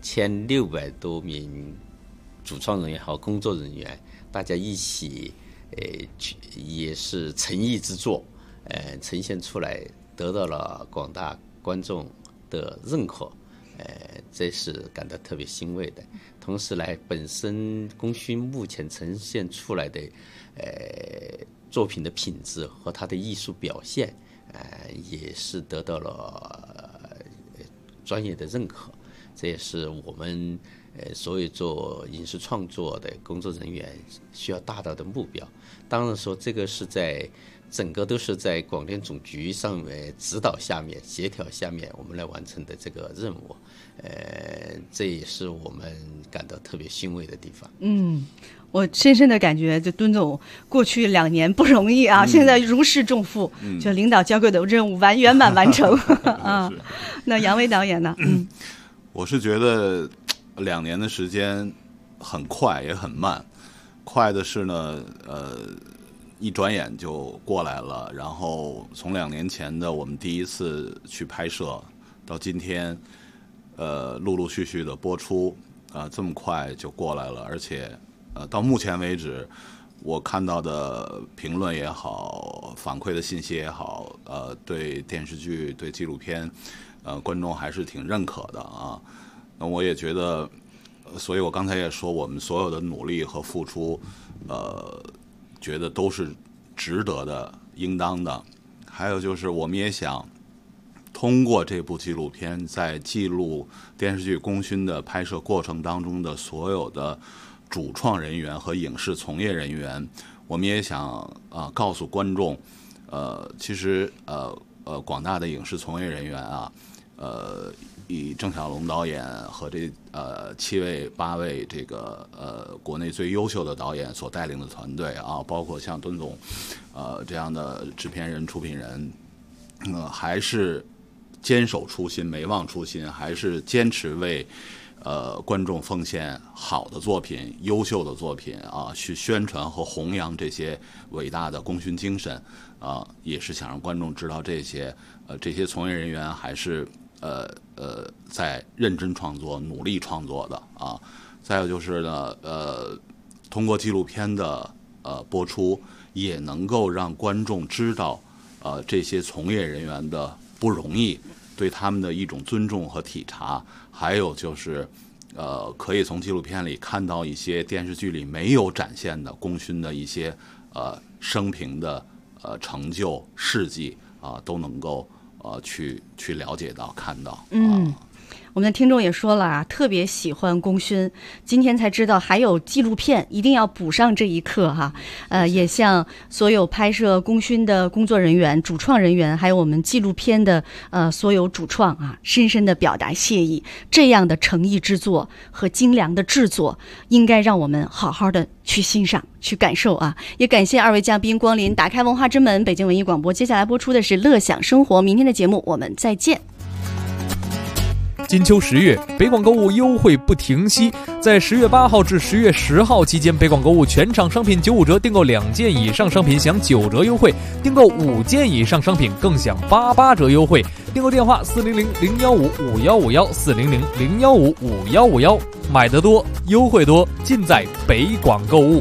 S4: 2600多名主创人员和工作人员，大家一起也是诚意之作，呈现出来，得到了广大观众的认可，这是感到特别欣慰的。同时呢，本身功勋目前呈现出来的作品的品质和它的艺术表现，也是得到了专业的认可，这也是我们所有做影视创作的工作人员需要达到的目标。当然说这个是在整个都是在广电总局上面指导下面、协调下面我们来完成的这个任务，这也是我们感到特别欣慰的地方。
S3: 我深深的感觉，就敦总过去2年不容易啊，现在如释重负，就领导交给的任务圆满完成啊。那杨伟导演呢？
S5: 我是觉得2年的时间很快也很慢，快的是呢，一转眼就过来了。然后从2年前的我们第一次去拍摄，到今天，陆陆续续的播出，这么快就过来了。而且，到目前为止，我看到的评论也好，反馈的信息也好，对电视剧、对纪录片，观众还是挺认可的啊。那我也觉得，所以我刚才也说，我们所有的努力和付出，觉得都是值得的、应当的。还有就是，我们也想通过这部纪录片，在记录电视剧《功勋》的拍摄过程当中的所有的主创人员和影视从业人员，我们也想告诉观众，其实广大的影视从业人员啊，以郑晓龙导演和这8位这个国内最优秀的导演所带领的团队啊，包括像敦总这样的制片人、出品人，还是坚守初心、没忘初心，还是坚持为观众奉献好的作品、优秀的作品啊，去宣传和弘扬这些伟大的功勋精神啊，也是想让观众知道这些从业人员还是在认真创作、努力创作的啊。再有就是呢，通过纪录片的播出，也能够让观众知道这些从业人员的不容易，对他们的一种尊重和体察。还有就是可以从纪录片里看到一些电视剧里没有展现的功勋的一些生平的成就事迹啊，都能够去了解到、看到。
S3: 我们的听众也说了啊，特别喜欢功勋，今天才知道还有纪录片，一定要补上这一课哈。也向所有拍摄功勋的工作人员、主创人员，还有我们纪录片的所有主创啊，深深的表达谢意。这样的诚意之作和精良的制作，应该让我们好好的去欣赏、去感受啊！也感谢二位嘉宾光临，打开文化之门，北京文艺广播。接下来播出的是《乐享生活》，明天的节目我们再见。
S6: 金秋10月，北广购物优惠不停息，在10月8号至10月10号期间，北广购物全场商品95折，订购2件以上商品享9折优惠，订购5件以上商品更享88折优惠。订购电话400-015-5151，400-015-5151，买得多，优惠多，尽在北广购物。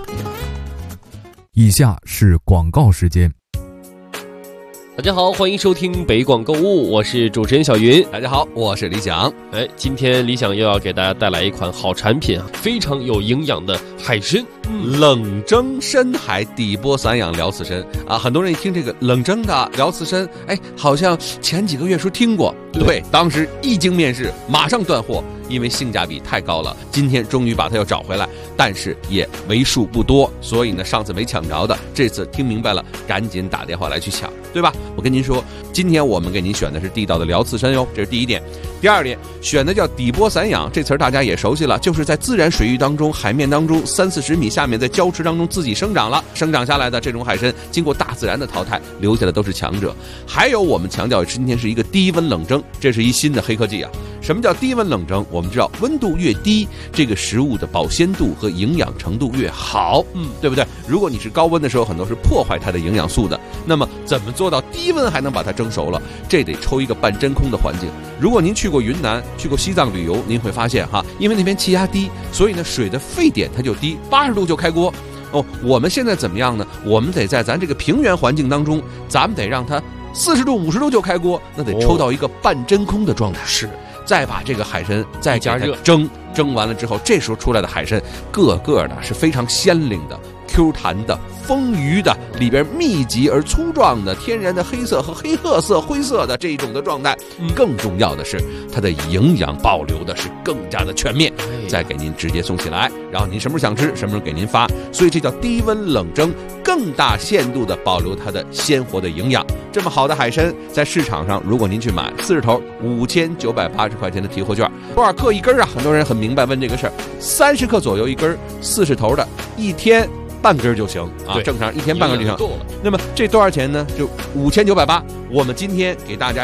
S9: 以下是广告时间。
S23: 大家好，欢迎收听北广购物，我是主持人小云。
S24: 大家好，我是李想。
S23: 今天李想又要给大家带来一款好产品啊，非常有营养的海参，
S24: 冷蒸深海底波散养辽刺参啊。很多人一听这个冷蒸的辽刺参，好像前几个月说听过，对，当时一经面世，马上断货，因为性价比太高了。今天终于把它又找回来，但是也为数不多，所以呢，上次没抢着的，这次听明白了，赶紧打电话来去抢，对吧？我跟您说，今天我们给您选的是地道的辽刺参哟，这是第一点。第二点，选的叫底波散养，这词儿大家也熟悉了，就是在自然水域当中、海面当中30-40米下面，在礁池当中自己生长了，生长下来的这种海参，经过大自然的淘汰，留下的都是强者。还有我们强调今天是一个低温冷蒸，这是一新的黑科技啊。什么叫低温冷蒸？我们知道温度越低，这个食物的保鲜度和营养程度越好，对不对？如果你是高温的时候，很多是破坏它的营养素的。那么怎么做到低温还能把它蒸熟了？这得抽一个半真空的环境。如果您去过云南、去过西藏旅游，您会发现哈，因为那边气压低，所以呢水的沸点它就低，80度就开锅。我们现在怎么样呢？我们得在咱这个平原环境当中，咱们得让它40度、50度就开锅，那得抽到一个半真空的状态。
S23: 是。
S24: 再把这个海参再加热蒸完了之后，这时候出来的海参个个的是非常鲜灵的、Q 弹的、丰腴的，里边密集而粗壮的天然的黑色和黑褐色、灰色的这种的状态。更重要的是，它的营养保留的是更加的全面，再给您直接送起来，然后您什么时候想吃，什么时候给您发。所以这叫低温冷蒸，更大限度的保留它的鲜活的营养。这么好的海参，在市场上，如果您去买40头，5980块钱的提货券，多少克一根啊？很多人很明白问这个事儿，30克左右一根，40头的，一天半根就行啊，正常一天半根就行。那么这多少钱呢？就5980，我们今天给大家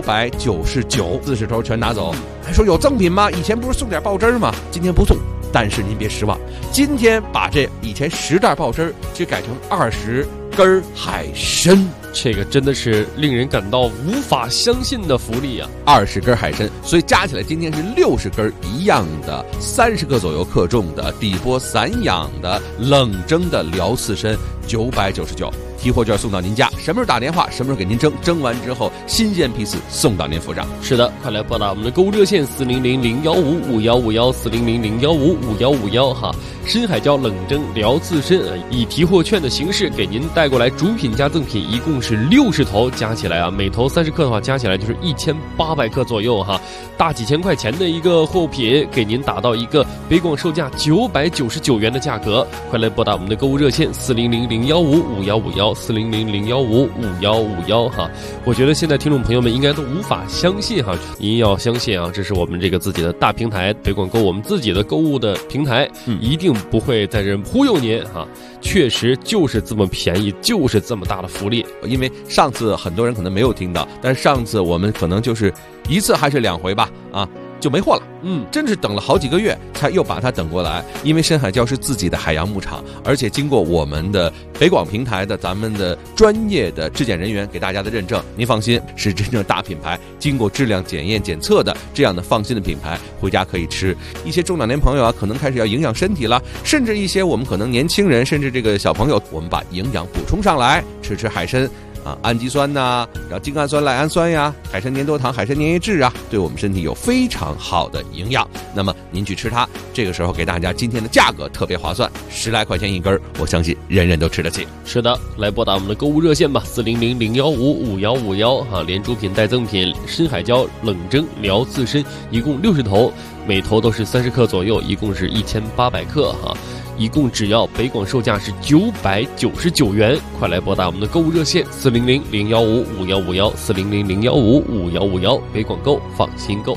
S24: 999，40头全拿走。还说有赠品吗？以前不是送点爆汁吗？今天不送。但是您别失望，今天把这以前10袋爆汁就改成20根海参，
S23: 这个真的是令人感到无法相信的福利啊
S24: ！20根海参，所以加起来今天是60根一样的，30克左右克重的底波散养的冷蒸的辽刺参，999。提货券送到您家，什么时候打电话，什么时候给您蒸，蒸完之后新鲜批次送到您府上。
S23: 是的，快来拨打我们的购物热线400-015-5151，400-015-5151哈。深海椒冷蒸辽刺参以提货券的形式给您带过来，主品加赠品一共是60头，加起来啊，每头30克的话，加起来就是1800克左右哈，大几千块钱的一个货品，给您打到一个北广售价999元的价格。快来拨打我们的购物热线400-015-5151，400-015-5151哈。我觉得现在听众朋友们应该都无法相信哈，您要相信啊，这是我们这个自己的大平台北广购，我们自己的购物的平台，一定不会在这忽悠您哈。确实就是这么便宜，就是这么大的福利。
S24: 因为上次很多人可能没有听到，但是上次我们可能就是1次还是2回吧啊，就没货了。真是等了好几个月才又把它等过来。因为深海礁是自己的海洋牧场，而且经过我们的北广平台的咱们的专业的质检人员给大家的认证，您放心，是真正大品牌，经过质量检验检测的这样的放心的品牌，回家可以吃。一些中老年朋友啊，可能开始要营养身体了，甚至一些我们可能年轻人，甚至这个小朋友，我们把营养补充上来，吃海参氨基酸呐，然后精氨酸、赖氨酸呀，海参粘多糖、海参粘液质啊，对我们身体有非常好的营养。那么您去吃它，这个时候给大家今天的价格特别划算，10来块钱一根，我相信人人都吃得起。
S23: 是的，来拨打我们的购物热线吧，400-015-5151哈，连主品带赠品，深海椒冷蒸疗刺参，一共60头，每头都是30克左右，一共是1800克哈。一共只要北广售价是999元，快来拨打我们的购物热线400-015-5151，400-015-5151，北广购，放心购。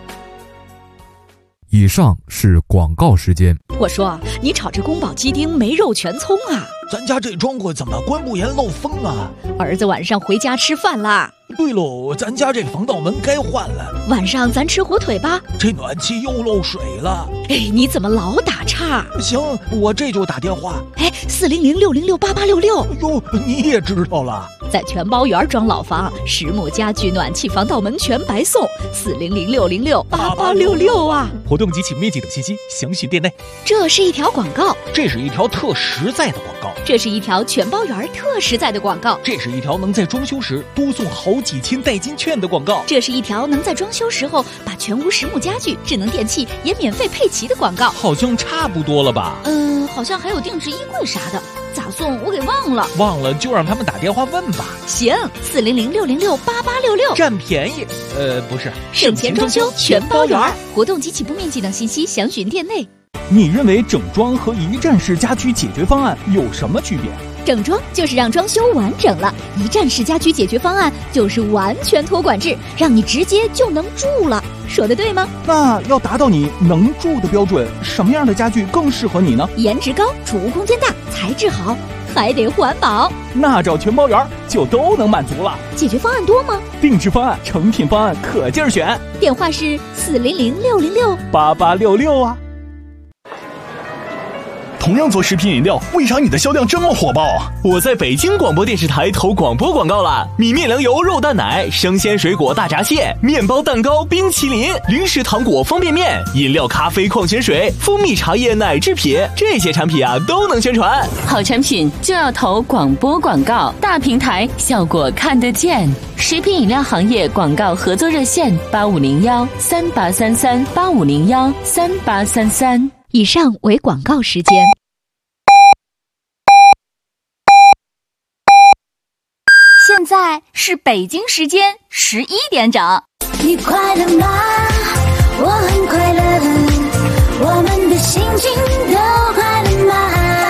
S9: 以上是广告时间。
S13: 我说，你炒这宫保鸡丁没肉全葱啊？
S14: 咱家这窗户怎么关不严漏风啊？
S13: 儿子晚上回家吃饭啦。
S14: 对喽，咱家这防盗门该换了。
S13: 晚上咱吃火腿吧。
S14: 这暖气又漏水了。
S13: 哎，你怎么老打岔？
S14: 行，我这就打电话。
S13: 哎，400-606-8866。
S14: 哟，你也知道了。
S13: 在全包园装老房，实木家具、暖气、防盗门全白送。400-606-8866啊！
S14: 活动及起步面积等信息详询店内。
S13: 这是一条广告。
S14: 这是一条特实在的广告。
S13: 这是一条全包园特实在的广告。
S14: 这是一条能在装修时多送好几千代金券的广告。
S13: 这是一条能在装修时候把全屋实木家具、智能电器也免费配齐的广告。
S14: 好像差不多了吧？
S13: 好像还有定制衣柜啥的，咋送我给忘了。
S14: 忘了就让他们打电话问吧。
S13: 行，400-606-8866，
S14: 占便宜。不是，
S13: 省钱装修全包园，活动及起步面积等信息详询店内。
S18: 你认为整装和一站式家居解决方案有什么区别？
S13: 整装就是让装修完整了，一站式家居解决方案就是完全托管制，让你直接就能住了。说的对吗？
S18: 那要达到你能住的标准，什么样的家具更适合你呢？
S13: 颜值高，储物空间大，材质好，还得环保。
S18: 那找全包园就都能满足了。
S13: 解决方案多吗？
S18: 定制方案、成品方案可劲儿选。
S13: 电话是
S18: 400-606-8866啊。同样做食品饮料，为啥你的销量这么火爆？
S7: 我在北京广播电视台投广播广告了，米面粮油肉蛋奶、生鲜水果大闸蟹、面包蛋糕、冰淇淋、零食糖果、方便面、饮料、咖啡、矿泉水、蜂蜜茶叶、奶制品，这些产品啊都能宣传。
S10: 好产品就要投广播广告，大平台效果看得见。食品饮料行业广告合作热线8501-3833-8501-3833。
S13: 以上为广告时间。
S11: 现在是北京时间11点整。
S19: 你快乐吗？我很快乐，我们的心情都快乐吗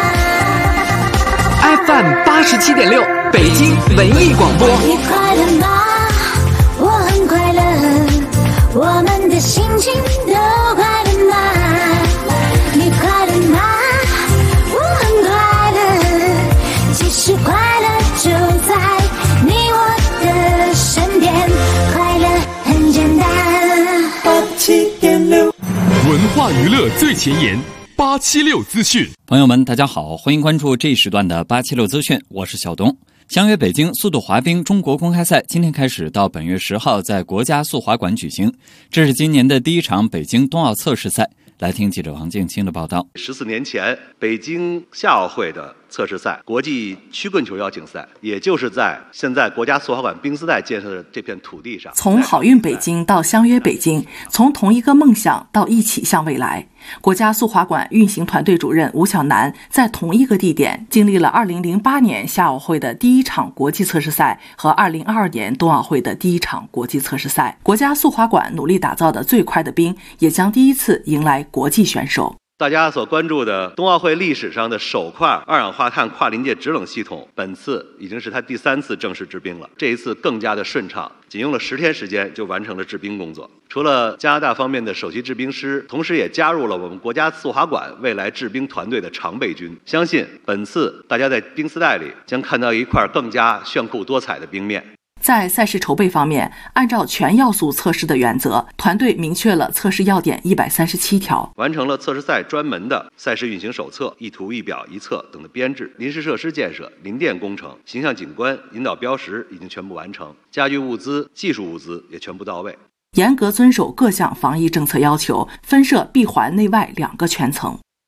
S20: ？FM 87.6，北京文艺广播。
S19: 你快乐吗？我很快乐，我们的心情都快乐吗？你快乐吗？我很快乐，其实快乐就在你我的身边，快乐很简单。87.6，
S16: 文化娱乐最前沿，876资讯。
S12: 朋友们，大家好，欢迎关注这一时段的876资讯，我是小东。相约北京速度滑冰中国公开赛今天开始到本月10号在国家速滑馆举行，这是今年的第一场北京冬奥测试赛。来听记者王静清的报道。
S25: 14年前，北京夏奥会的测试赛国际曲棍球邀请赛，也就是在现在国家速滑馆冰丝带建设的这片土地上。
S26: 从好运北京到相约北京，从同一个梦想到一起向未来。国家速滑馆运行团队主任吴晓楠在同一个地点经历了2008年夏奥会的第一场国际测试赛和2022年冬奥会的第一场国际测试赛。国家速滑馆努力打造的最快的冰，也将第一次迎来国际选手。
S25: 大家所关注的冬奥会历史上的首块二氧化碳跨临界制冷系统，本次已经是它第3次正式制冰了。这一次更加的顺畅，仅用了10天时间就完成了制冰工作。除了加拿大方面的首席制冰师，同时也加入了我们国家速滑馆未来制冰团队的常备军。相信本次大家在冰丝带里将看到一块更加炫酷多彩的冰面。
S26: 在赛事筹备方面，按照全要素测试的原则，团队明确了测试要点137条，
S25: 完成了测试赛专门的赛事运行手册、一图一表一册等的编制，临时设施建设、零电工程、形象景观、引导标识已经全部完成，家具物资、技术物资也全部到位，
S26: 严格遵守各项防疫政策要求，分设闭环内外2个圈层。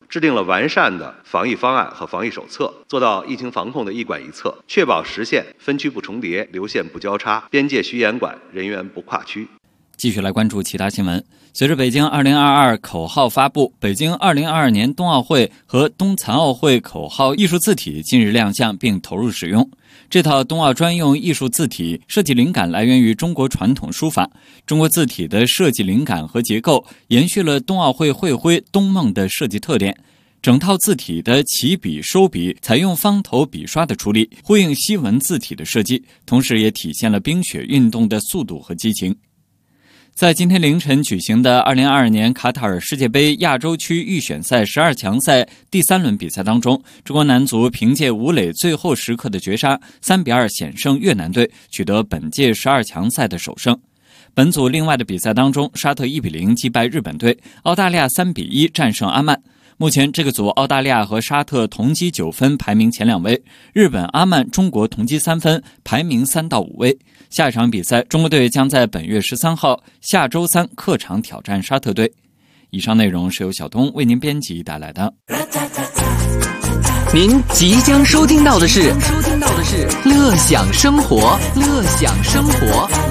S25: 制定了完善的防疫方案和防疫手册，做到疫情防控的一管一策，确保实现分区不重叠、流线不交叉、边界需严管、人员不跨区。
S12: 继续来关注其他新闻。随着北京2022口号发布，北京2022年冬奥会和冬残奥会口号艺术字体近日亮相并投入使用。这套冬奥专用艺术字体设计灵感来源于中国传统书法，中国字体的设计灵感和结构延续了冬奥会会徽冬梦的设计特点。整套字体的起笔收笔采用方头笔刷的处理，呼应西文字体的设计，同时也体现了冰雪运动的速度和激情。在今天凌晨举行的2022年卡塔尔世界杯亚洲区预选赛12强赛第3轮比赛当中，中国男足凭借吴磊最后时刻的绝杀3-2险胜越南队，取得本届12强赛的首胜。本组另外的比赛当中，沙特1-0击败日本队，澳大利亚3-1战胜阿曼。目前这个组澳大利亚和沙特同积9分，排名前2位，日本、阿曼、中国同积3分，排名3到5位。下一场比赛，中国队将在本月13号下周3客场挑战沙特队。以上内容是由小东为您编辑带来的。
S20: 您即将收听到的是乐享生活，乐享生活。